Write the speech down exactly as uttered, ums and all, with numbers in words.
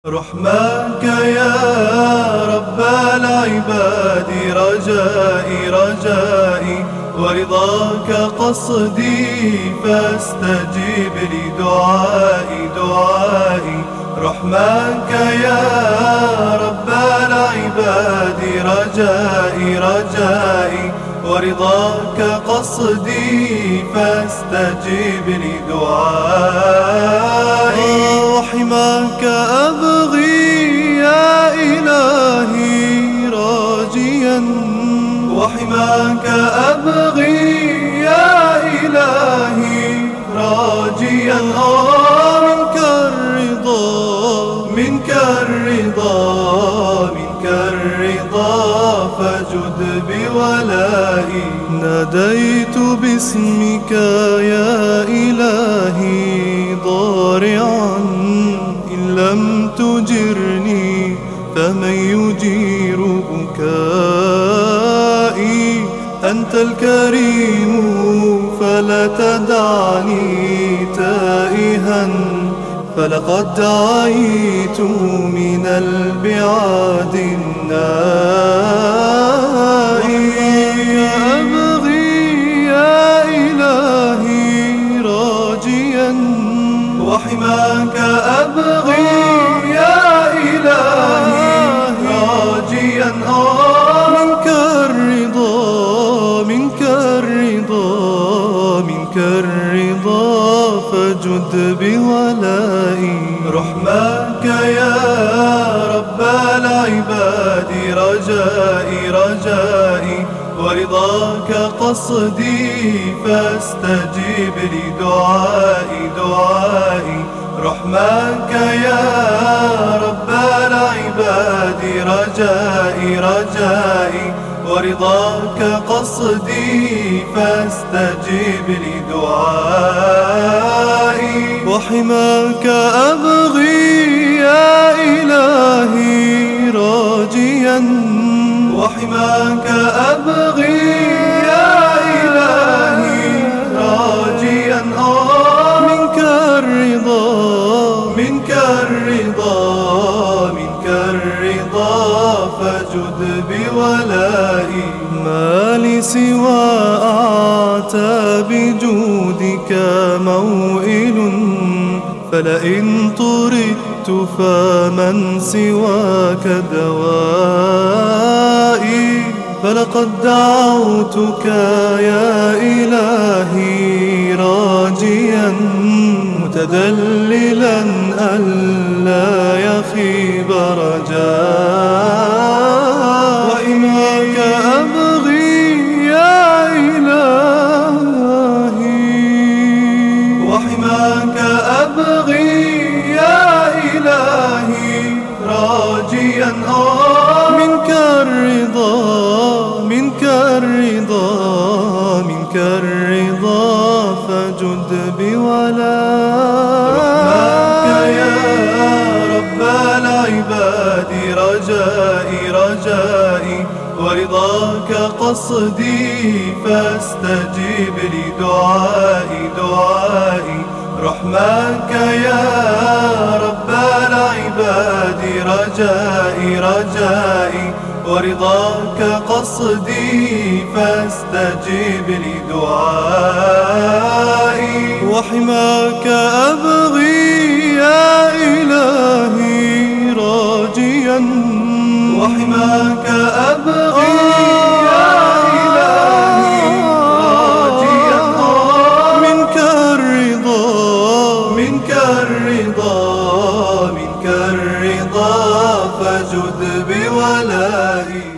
رحماك يا رب العباد رجائي رجائي، ورضاك قصدي فاستجب لي دعائي دعائي. رحماك يا رب العباد رجائي رجائي، ورضاك قصدي فاستجب لي دعائي. وحماك أبغي يا إلهي راجيا، وحماك أبغي يا إلهي راجيا. آه منك الرضا منك الرضا منك الرضا، فجد بولائي. ناديت باسمك يا إلهي ضارعا، إن لم تجرني فمن يجير بكائي. أنت الكريم فلا تدعني تائها، فلقد دعيت من البعاد النائي. أبغي يا إلهي راجيا، وحماك أبغي يا إلهي راجيا. آه منك الرضا منك الرضا منك الرضا، فجد بولائي. رحماك يا رب العباد رجائي رجائي، ورضاك قصدي فاستجب لي دعائي دعائي. رحماك يا رب العباد رجائي رجائي، ورضاك قصدي فاستجب لي دعائي. وحماك أبغي يا إلهي راجيا، وحماك أبغي يا إلهي راجيا. آه منك الرضا منك الرضا منك الرضا، فجد بولائي. ما لي سوى أعتاب جودك موئل، فلئن طردت فمن سواك دوائي. فلقد دعوتك يا إلهي راجيا، متدللا ألا يخيب رجائي. وحماك أبغي يا إلهي، وحماك أبغي يا إلهي راجيا. آه منك الرضا منك الرضا منك الرضا، فجد بولائي. رحماك يا رب العباد رجائي رجائي، ورضاك قصدي فاستجب لي دعائي دعائي. رحماك يا رب العباد رجائي رجائي، ورضاك قصدي فاستجب لي دعائي. وحماك أبغي يا إلهي راجيا، وحماك أبغي يا إلهي راجيا. آه منك الرضا منك الرضا منك الرضا، فجد بولائي.